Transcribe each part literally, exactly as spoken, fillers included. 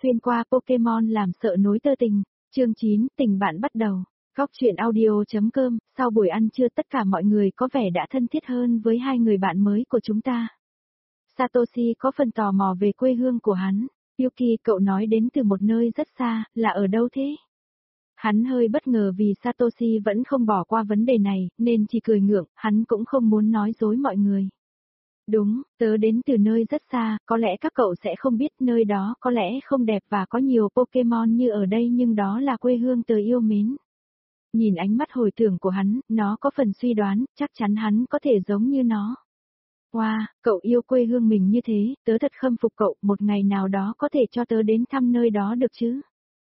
Xuyên qua Pokemon làm sợ nối tơ tình. Chương chín, tình bạn bắt đầu. Góc truyện audio.com, sau buổi ăn trưa tất cả mọi người có vẻ đã thân thiết hơn với hai người bạn mới của chúng ta. Satoshi có phần tò mò về quê hương của hắn. Yuki, cậu nói đến từ một nơi rất xa, là ở đâu thế? Hắn hơi bất ngờ vì Satoshi vẫn không bỏ qua vấn đề này, nên chỉ cười ngượng, hắn cũng không muốn nói dối mọi người. Đúng, tớ đến từ nơi rất xa, có lẽ các cậu sẽ không biết nơi đó có lẽ không đẹp và có nhiều Pokemon như ở đây nhưng đó là quê hương tớ yêu mến. Nhìn ánh mắt hồi tưởng của hắn, nó có phần suy đoán, chắc chắn hắn có thể giống như nó. Wow, cậu yêu quê hương mình như thế, tớ thật khâm phục cậu, một ngày nào đó có thể cho tớ đến thăm nơi đó được chứ?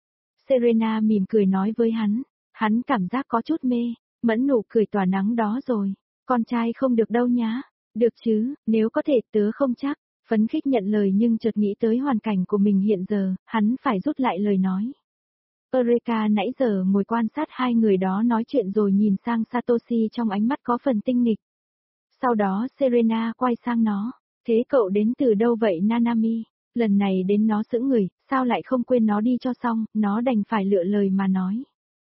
Serena mỉm cười nói với hắn, hắn cảm giác có chút mê, mẫn nụ cười tỏa nắng đó rồi, con trai không được đâu nhá, được chứ, nếu có thể tớ không chắc, phấn khích nhận lời nhưng chợt nghĩ tới hoàn cảnh của mình hiện giờ, hắn phải rút lại lời nói. Eureka nãy giờ ngồi quan sát hai người đó nói chuyện rồi nhìn sang Satoshi trong ánh mắt có phần tinh nghịch. Sau đó Serena quay sang nó, thế cậu đến từ đâu vậy Nanami? Lần này đến nó sững người, sao lại không quên nó đi cho xong, nó đành phải lựa lời mà nói.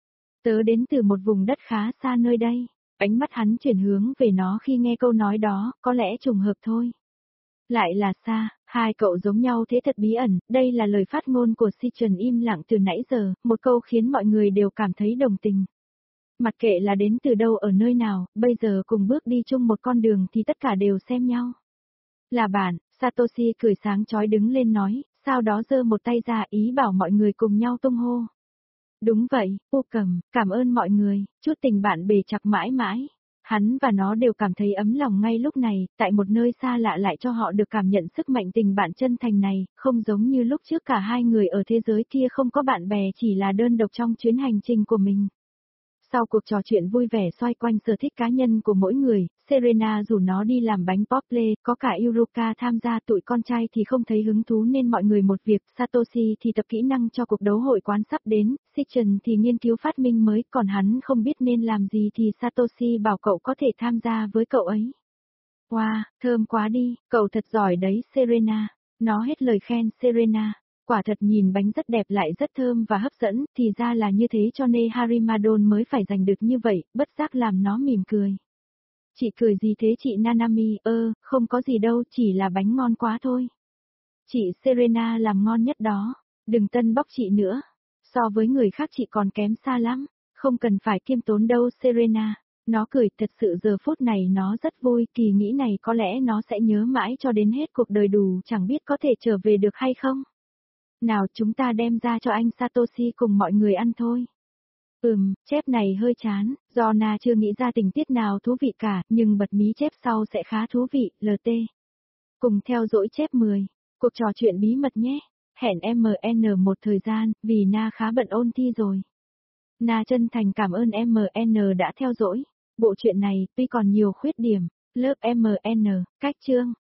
Tớ đến từ một vùng đất khá xa nơi đây, ánh mắt hắn chuyển hướng về nó khi nghe câu nói đó, có lẽ trùng hợp thôi. Lại là xa, hai cậu giống nhau thế thật bí ẩn, đây là lời phát ngôn của Citron im lặng từ nãy giờ, một câu khiến mọi người đều cảm thấy đồng tình. Mặc kệ là đến từ đâu ở nơi nào, bây giờ cùng bước đi chung một con đường thì tất cả đều xem nhau. Là bạn, Satoshi cười sáng chói đứng lên nói, sau đó giơ một tay ra ý bảo mọi người cùng nhau tung hô. Đúng vậy, U Cầm, cảm ơn mọi người, chút tình bạn bề chặt mãi mãi. Hắn và nó đều cảm thấy ấm lòng ngay lúc này, tại một nơi xa lạ lại cho họ được cảm nhận sức mạnh tình bạn chân thành này, không giống như lúc trước cả hai người ở thế giới kia không có bạn bè chỉ là đơn độc trong chuyến hành trình của mình. Sau cuộc trò chuyện vui vẻ xoay quanh sở thích cá nhân của mỗi người, Serena rủ nó đi làm bánh pople, có cả Yuruka tham gia, tụi con trai thì không thấy hứng thú nên mọi người một việc, Satoshi thì tập kỹ năng cho cuộc đấu hội quán sắp đến, Citron thì nghiên cứu phát minh mới, còn hắn không biết nên làm gì thì Satoshi bảo cậu có thể tham gia với cậu ấy. Wow, thơm quá đi, cậu thật giỏi đấy Serena, nó hết lời khen Serena. Quả thật nhìn bánh rất đẹp lại rất thơm và hấp dẫn, thì ra là như thế cho nên Harimadon mới phải giành được như vậy, bất giác làm nó mỉm cười. Chị cười gì thế chị Nanami, ơ, không có gì đâu, chỉ là bánh ngon quá thôi. Chị Serena làm ngon nhất đó, đừng tân bóc chị nữa. So với người khác chị còn kém xa lắm, không cần phải kiêm tốn đâu Serena. Nó cười thật sự giờ phút này nó rất vui, kỳ nghĩ này có lẽ nó sẽ nhớ mãi cho đến hết cuộc đời đủ chẳng biết có thể trở về được hay không. Nào chúng ta đem ra cho anh Satoshi cùng mọi người ăn thôi. Ừm, chép này hơi chán, do Na chưa nghĩ ra tình tiết nào thú vị cả, nhưng bật mí chép sau sẽ khá thú vị, lờ tê. Cùng theo dõi chép mười, cuộc trò chuyện bí mật nhé, hẹn em en một thời gian, vì Na khá bận ôn thi rồi. Na chân thành cảm ơn em en đã theo dõi. Bộ truyện này tuy còn nhiều khuyết điểm, lớp em en, cách chương.